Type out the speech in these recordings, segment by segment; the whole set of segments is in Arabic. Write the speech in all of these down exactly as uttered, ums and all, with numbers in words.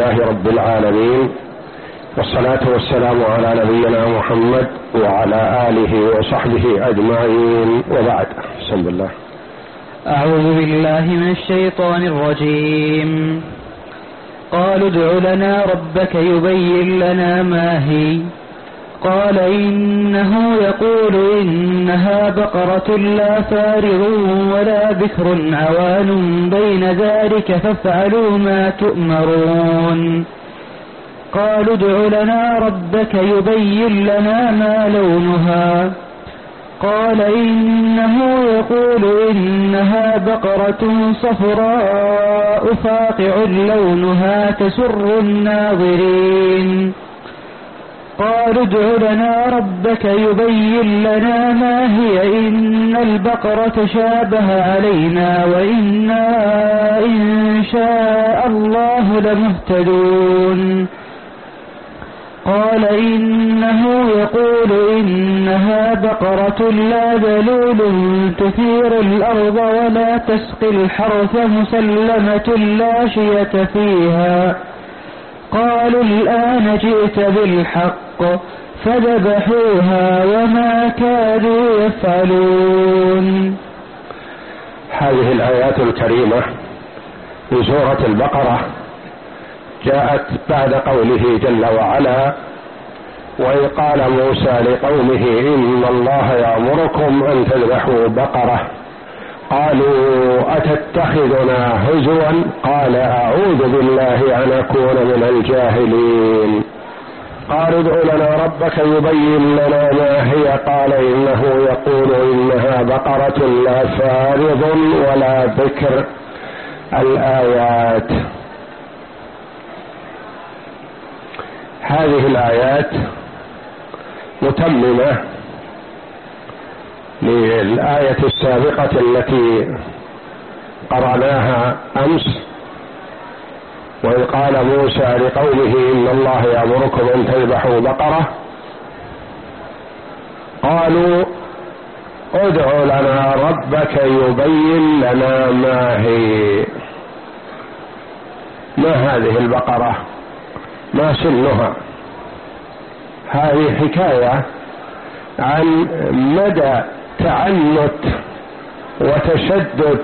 لله رب العالمين، والصلاة والسلام على نبينا محمد وعلى آله وصحبه أجمعين، وبعد. بسم الله. أعوذ بالله من الشيطان الرجيم. قالوا ادع لنا ربك يبين لنا ما هي. قال إنه يقول إنها بقرة لا فارغ ولا بكر عوان بين ذلك فافعلوا ما تؤمرون. قالوا ادع لنا ربك يبين لنا ما لونها. قال إنه يقول إنها بقرة صفراء فاقع لونها تسر الناظرين. قالوا ادع لنا ربك يبين لنا ما هي إن البقرة شابه علينا وإنا إن شاء الله لمهتدون. قال إنه يقول إنها بقرة لا ذلول تثير الأرض ولا تسقي الحرث مسلمة لا شية فيها. قالوا الآن جئت بالحق فذبحوها وما كادوا يفعلون. هذه الآيات الكريمة في سورة البقرة جاءت بعد قوله جل وعلا: وإذ قال موسى لقومه إن الله يأمركم أن تذبحوا بقرة قالوا أتتخذنا هزوا قال أعوذ بالله أن أكون من الجاهلين. قالوا ادع لنا ربك يبين لنا ما هي. قال إنه يقول إنها بقرة لا فارض ولا بكر. الآيات. هذه الآيات متممة للآية السابقة التي قرأناها أمس: وإذ قال موسى لقومه إن الله يأمركم أن تذبحوا بقرة قالوا ادع لنا ربك يبين لنا ما هي. ما هذه البقرة؟ ما سنها؟ هذه حكاية عن مدى تعنت وتشدد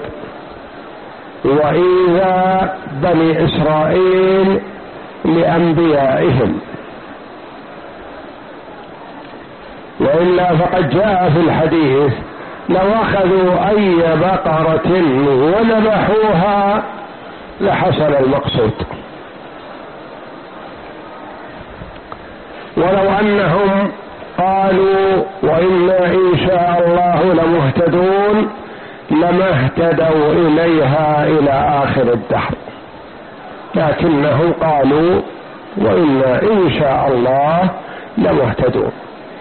وإيذاء بني إسرائيل لأنبيائهم، وإلا فقد جاء في الحديث: لو أخذوا أي بقرة وذبحوها لحصل المقصود. ولو أنهم قالوا وإنا إن شاء الله لمهتدون لما اهتدوا إليها إلى آخر الدهر، لكنهم قالوا وإنا إن شاء الله لمهتدون.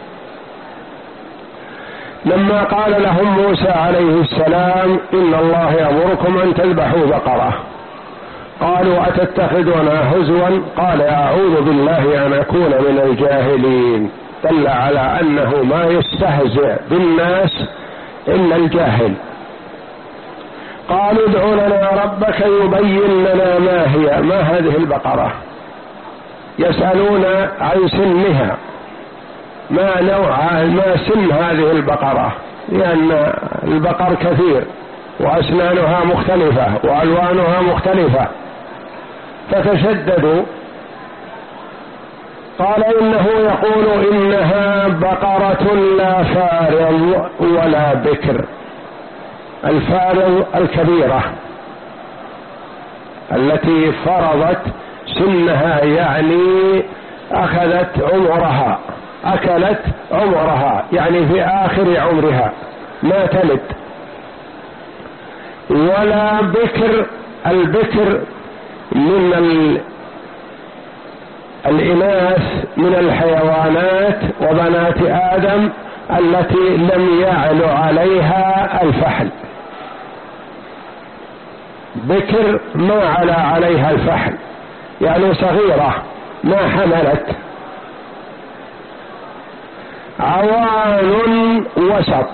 لما قال لهم موسى عليه السلام إن الله يأمركم أن تذبحوا بقرة قالوا أتتخذنا هزوا قال أعوذ بالله أن أكون من الجاهلين. دل على أنه ما يستهزئ بالناس إلا الجاهل. قالوا ادع لنا ربك يبين لنا ما هي. ما هذه البقرة؟ يسألون عن سنها، ما نوع ما سن هذه البقرة، لأن البقر كثير وأسنانها مختلفة وألوانها مختلفة، فتشددوا. قال إنه يقول إنها بقرة لا فارض ولا بكر. الفارض الكبيرة التي فرضت سنها، يعني أخذت عمرها، أكلت عمرها، يعني في آخر عمرها ما تلد. ولا بكر. البكر من ال الإناث من الحيوانات وبنات آدم التي لم يعل عليها الفحل. بكر ما علا عليها الفحل، يعني صغيرة ما حملت. عوان وسط،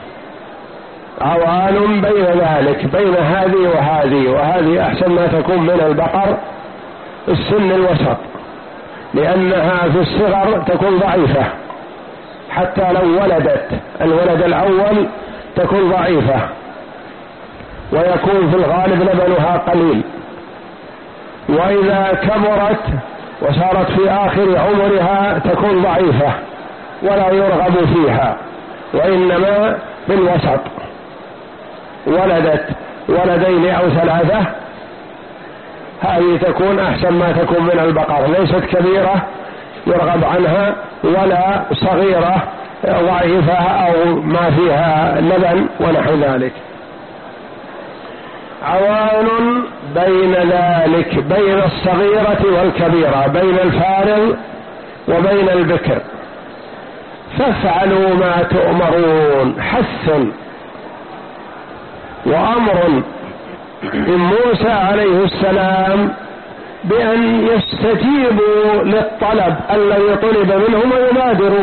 عوان بين ذلك، بين هذه وهذه، وهذه أحسن ما تكون من البقر السن الوسط، لأنها في الصغر تكون ضعيفة، حتى لو ولدت الولد الأول تكون ضعيفة، ويكون في الغالب لبنها قليل. وإذا كبرت وصارت في آخر عمرها تكون ضعيفة ولا يرغب فيها، وإنما في الوسط، ولدت ولدين أو ثلاثة هذه تكون أحسن ما تكون من البقر، ليست كبيرة يرغب عنها ولا صغيرة ضعيفة أو ما فيها لبن ونحو ذلك. عوان بين ذلك، بين الصغيرة والكبيرة، بين الفارض وبين البكر. فافعلوا ما تؤمرون، حث وأمر من موسى عليه السلام بأن يستجيبوا للطلب الذي طلب منهم ويبادروا.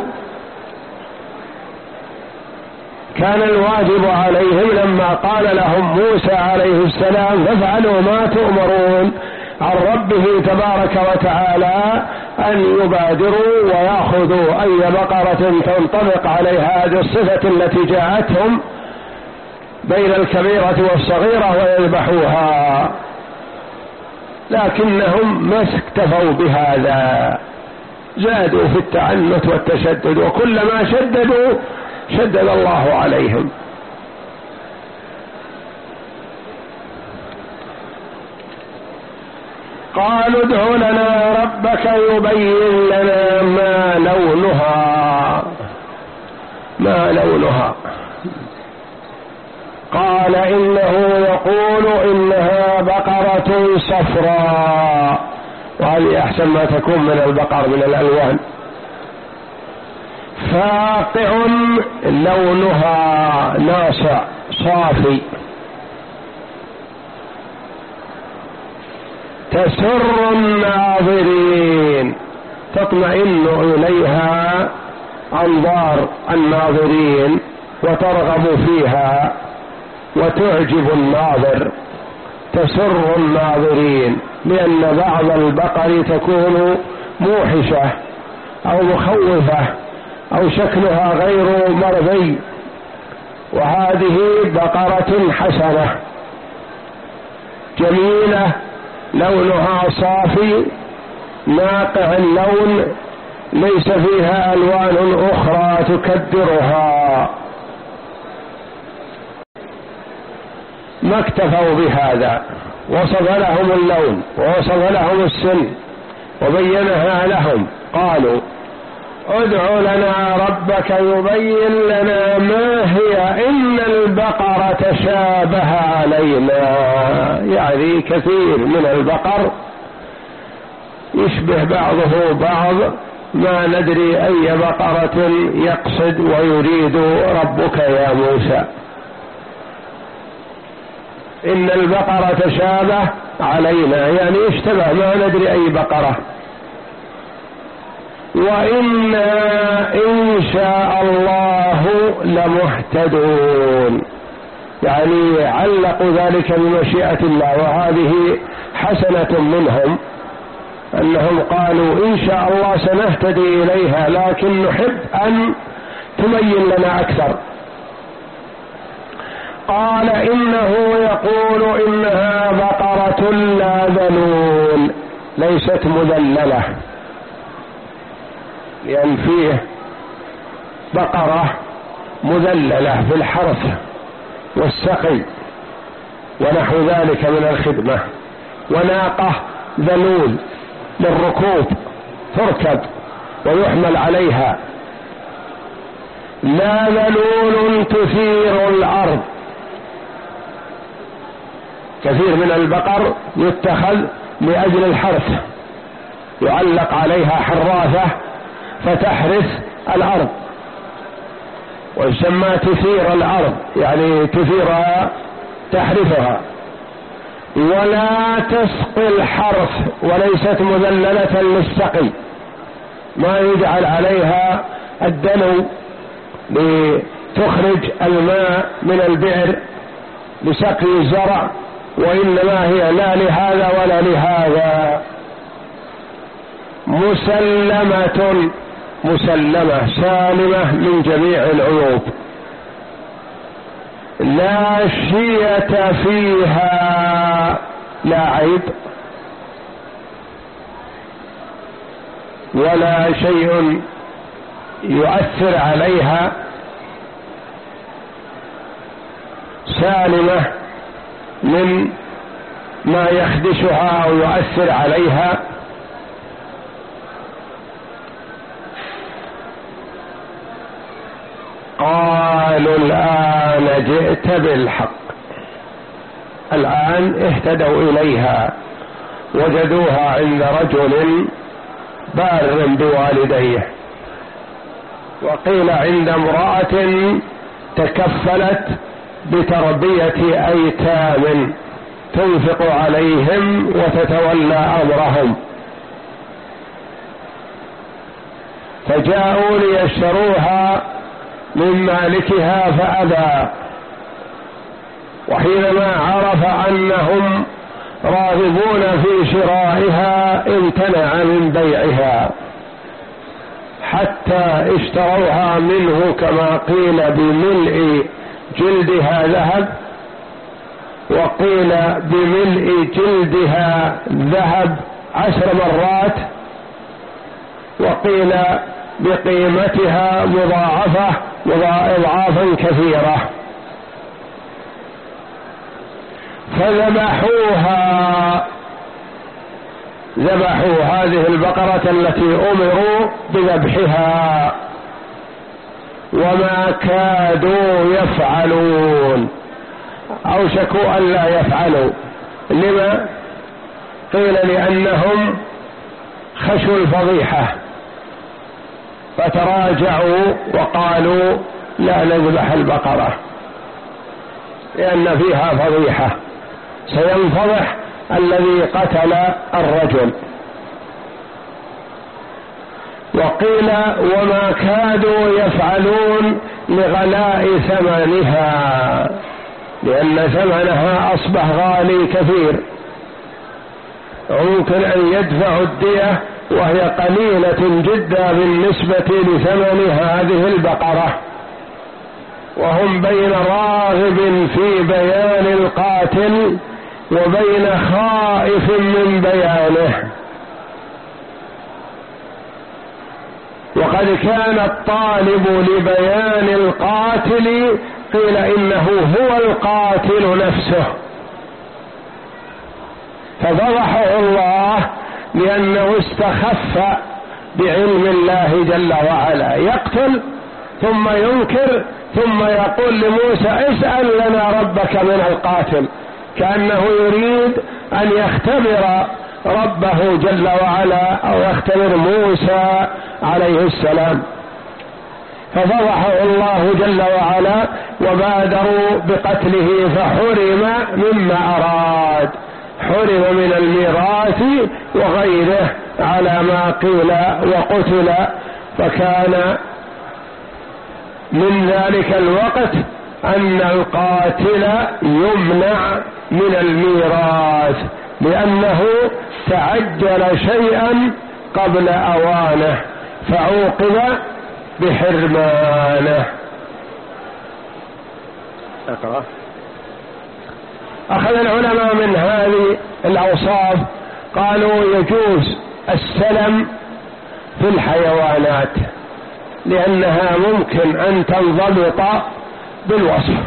كان الواجب عليهم لما قال لهم موسى عليه السلام فافعلوا ما تؤمرون عن ربه تبارك وتعالى أن يبادروا ويأخذوا أي بقرة تنطبق عليها هذه الصفة التي جاءتهم بين الكبيرة والصغيرة ويذبحوها، لكنهم ما اكتفوا بهذا، زادوا في التعنت والتشدد، وكلما شددوا شدد الله عليهم. قالوا ادع لنا ربك يبين لنا ما لونها ما لونها قال إنه يقول إنها بقرة صفراء، وهذه أحسن ما تكون من البقر من الألوان، فاقع لونها ناصع صافي، تسر الناظرين، تطمئن إليها أنظار الناظرين وترغب فيها وتعجب الناظر، تسر الناظرين، لأن بعض البقر تكون موحشة أو مخوفة أو شكلها غير مرضي، وهذه بقرة حسنة جميلة لونها صافي ناقع اللون، ليس فيها ألوان أخرى تكدرها. ما اكتفوا بهذا، وصف لهم اللون ووصف لهم السن وبينها لهم. قالوا ادع لنا ربك يبين لنا ما هي إن البقرة تشابه علينا، يعني كثير من البقر يشبه بعضه بعض، ما ندري أي بقرة يقصد ويريد ربك يا موسى. إن البقرة تشابه علينا يعني اشتبه، ما ندري أي بقرة، وإنا إن شاء الله لمهتدون، يعني علقوا ذلك بمشيئة الله، وهذه حسنة منهم أنهم قالوا إن شاء الله سنهتدي إليها، لكن نحب أن تبين لنا أكثر. قال إنه يقول إنها بقرة لا ذلول، ليست مذللة، لأن فيه بقرة مذللة في الحرث والسقي ونحو ذلك من الخدمة، وناقة ذلول للركوب تركب ويحمل عليها، لا ذلول تثير الأرض. كثير من البقر يتخذ لأجل الحرث، يعلق عليها حراثة فتحرث الأرض، ويسمى تثير الأرض، يعني تثيرها تحرثها. ولا تسقي الحرث، وليست مذللة للسقي، ما يجعل عليها الدلو لتخرج الماء من البئر لسقي الزرع، وإنما هي لا لهذا ولا لهذا. مسلمة، مسلمة سالمة من جميع العيوب، لا شية فيها، لا عيب ولا شيء يؤثر عليها، سالمة من ما يخدشها أو يؤثر عليها. قالوا الآن جئت بالحق، الآن اهتدوا إليها، وجدوها عند رجل بار بوالديه، وقيل عند امرأة تكفلت بتربية أيتام تنفق عليهم وتتولى أمرهم، فجاءوا ليشتروها من مالكها فأبى، وحينما عرف أنهم راغبون في شرائها امتنع من بيعها حتى اشتروها منه كما قيل بملء جلدها ذهب، وقيل بملء جلدها ذهب عشر مرات، وقيل بقيمتها مضاعفة مضاعفا كثيرة، فذبحوها، ذبحوا هذه البقرة التي أمروا بذبحها، وما كادوا يفعلون، أوشكوا أن لا يفعلوا. لما؟ قيل لأنهم خشوا الفضيحة فتراجعوا وقالوا لا نذبح البقرة لأن فيها فضيحة، سينفضح الذي قتل الرجل. وقيل وما كادوا يفعلون لغلاء ثمنها، لأن ثمنها أصبح غالي كثير، ممكن أن يدفعوا الدية وهي قليلة جدا بالنسبة لثمن هذه البقرة، وهم بين راغب في بيان القاتل وبين خائف من بيانه. وقد كان الطالب لبيان القاتل قيل إنه هو القاتل نفسه، ففضحه الله لأنه استخف بعلم الله جل وعلا، يقتل ثم ينكر ثم يقول لموسى اسأل لنا ربك من القاتل، كأنه يريد أن يختبر ربه جل وعلا أو يختبر موسى عليه السلام، ففضحه الله جل وعلا وبادروا بقتله فحرم مما أراد، حرم من الميراث وغيره على ما قيل وقتل. فكان من ذلك الوقت أن القاتل يمنع من الميراث لأنه تعجل شيئا قبل أوانه فعوقب بحرمانه. أقرأ. أخذ العلماء من هذه الأوصاف قالوا يجوز السلم في الحيوانات لأنها ممكن أن تنضبط بالوصف،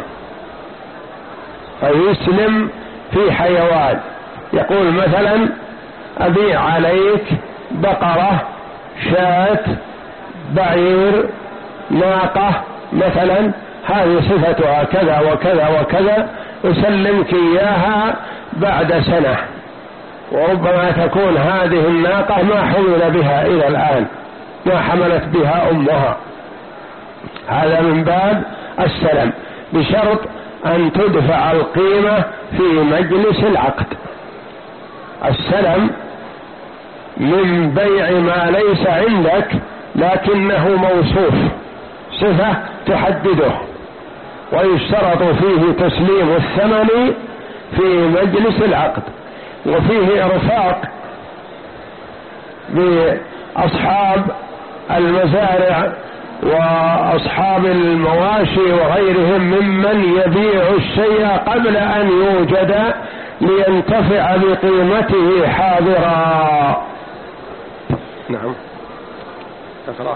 فيسلم في حيوان، يقول مثلا أبيع عليك بقرة، شاة، بعير، ناقة مثلا، هذه صفتها كذا وكذا وكذا، أسلمك إياها بعد سنة، وربما تكون هذه الناقة ما حمل بها إلى الآن، ما حملت بها أمها، هذا من باب السلم، بشرط أن تدفع القيمة في مجلس العقد. السلم من بيع ما ليس عندك لكنه موصوف، صفة تحدده، ويشترط فيه تسليم الثمن في مجلس العقد، وفيه إرفاق بأصحاب المزارع وأصحاب المواشي وغيرهم ممن يبيع الشيء قبل أن يوجد لينتفع بقيمته حاضرا. نعم. تقرأ.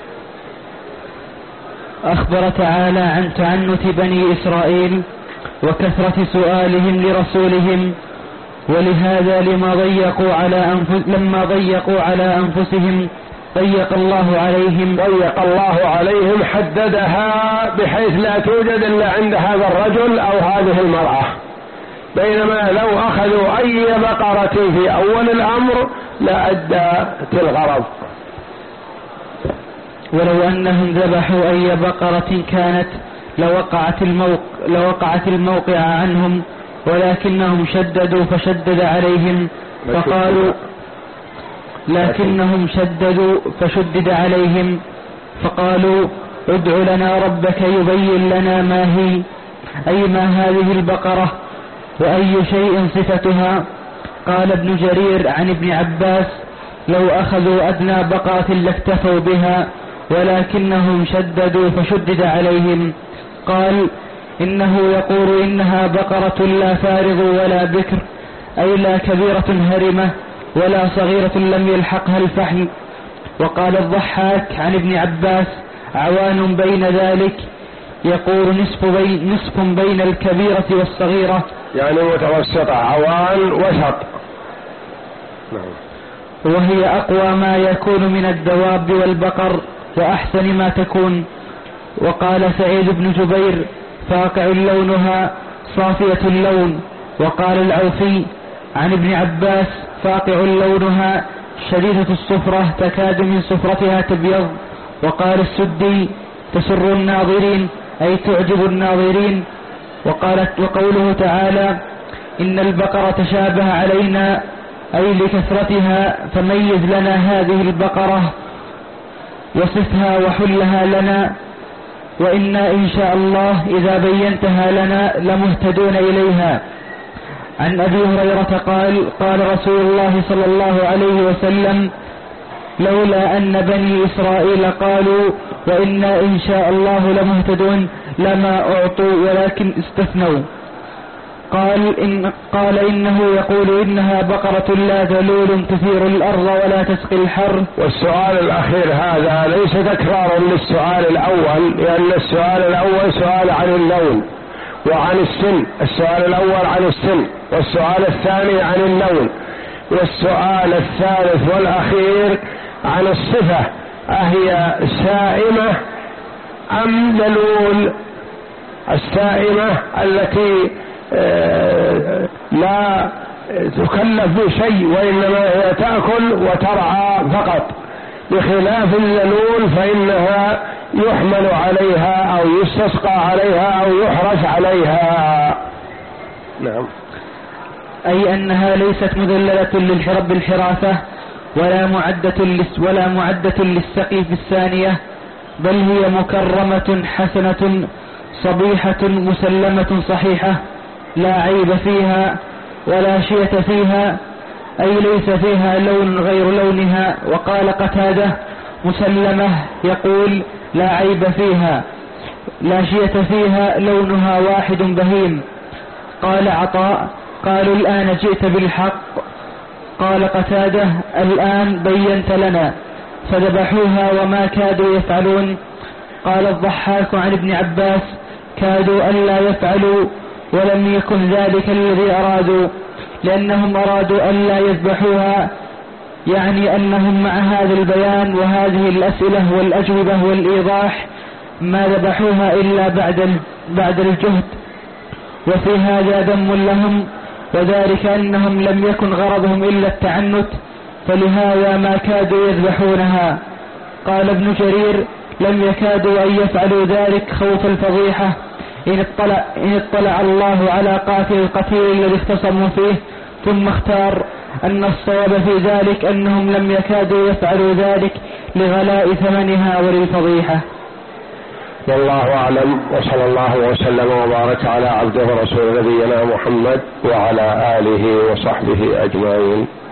أخبر تعالى عن تعنت بني إسرائيل وكثرة سؤالهم لرسولهم، ولهذا لما ضيقوا على أنفس لما ضيقوا على أنفسهم ضيق الله عليهم ضيق الله عليهم حددها بحيث لا توجد إلا عند هذا الرجل أو هذه المرأة، بينما لو أخذوا أي بقرة في أول الأمر لأدت الغرض. ولو أنهم ذبحوا أي بقرة كانت لوقعت الموقع, لوقعت الموقع عنهم، ولكنهم شددوا فشدد عليهم فقالوا لكنهم شددوا فشدد عليهم فقالوا ادع لنا ربك يبين لنا ما هي، أي ما هذه البقرة وأي شيء صفتها. قال ابن جرير عن ابن عباس لو أخذوا أدنى بقرة لاكتفوا بها، ولكنهم شددوا فشدد عليهم. قال إنه يقول إنها بقرة لا فارغ ولا بكر، أي لا كبيرة هرمة ولا صغيرة لم يلحقها الفحل. وقال الضحاك عن ابن عباس عوان بين ذلك، يقول نصف بين, نصف بين الكبيرة والصغيرة، يعني متوسطة، عوان وسط. وهي أقوى ما يكون من الدواب والبقر وأحسن ما تكون. وقال سعيد بن جبير فاقع لونها صافية اللون. وقال العوفي عن ابن عباس فاقع لونها شديدة الصفرة تكاد من صفرتها تبيض. وقال السدي تسر الناظرين، أي تعجب الناظرين. وقالت وقوله تعالى إن البقرة تشابه علينا، أي لكثرتها، فميز لنا هذه البقرة وصفها وحلها لنا، وإنا إن شاء الله إذا بينتها لنا لمهتدون إليها. عن أبي هريرة قال قال رسول الله صلى الله عليه وسلم لولا أن بني إسرائيل قالوا وإنا إن شاء الله لمهتدون لما أعطوا ولكن استثنوا. قال, إن قال إنه يقول إنها بقرة لا ذلول تثير الأرض ولا تسقي الحر. والسؤال الأخير هذا ليس تكرارا للسؤال الأول، لأن السؤال الأول سؤال عن اللون وعن السن، السؤال الأول عن السن، والسؤال الثاني عن اللون، والسؤال الثالث والأخير عن الصفة، أهي سائمة أم ذلول؟ السائمة التي لا تكلف بشيء وإنما هي تأكل وترعى فقط، بخلاف الذلول فإنها يحمل عليها أو يستسقى عليها أو يحرس عليها. نعم. أي أنها ليست مذللة للحرب بالحراسة ولا معدة ولا معدة للسقي في الثانية، بل هي مكرمة حسنة صبيحة مسلمة صحيحة لا عيب فيها ولا شية فيها، أي ليس فيها لون غير لونها. وقال قتادة مسلمة يقول لا عيب فيها لا شية فيها لونها واحد بهيم. قال عطاء قالوا الآن جئت بالحق. قال قتادة الآن بينت لنا، فذبحوها وما كادوا يفعلون. قال الضحاك عن ابن عباس كادوا ألا يفعلوا ولم يكن ذلك الذي أرادوا، لأنهم أرادوا ألا يذبحوها، يعني أنهم مع هذا البيان وهذه الأسئلة والأجوبة والإيضاح ما ذبحوها إلا بعد بعد الجهد، وفي هذا ذم لهم، وذلك أنهم لم يكن غرضهم إلا التعنت، فلهذا ما كادوا يذبحونها. قال ابن جرير لم يكادوا أن يفعلوا ذلك خوف الفضيحة، إن اطلع, إن اطلع الله على قاتل القتيل الذي اختصموا فيه، ثم اختار أن الصواب في ذلك أنهم لم يكادوا يفعلوا ذلك لغلاء ثمنها وللفضيحة. والله أعلم، وصلى الله وسلم وبارك على عبده ورسول نبينا محمد وعلى آله وصحبه أجمعين.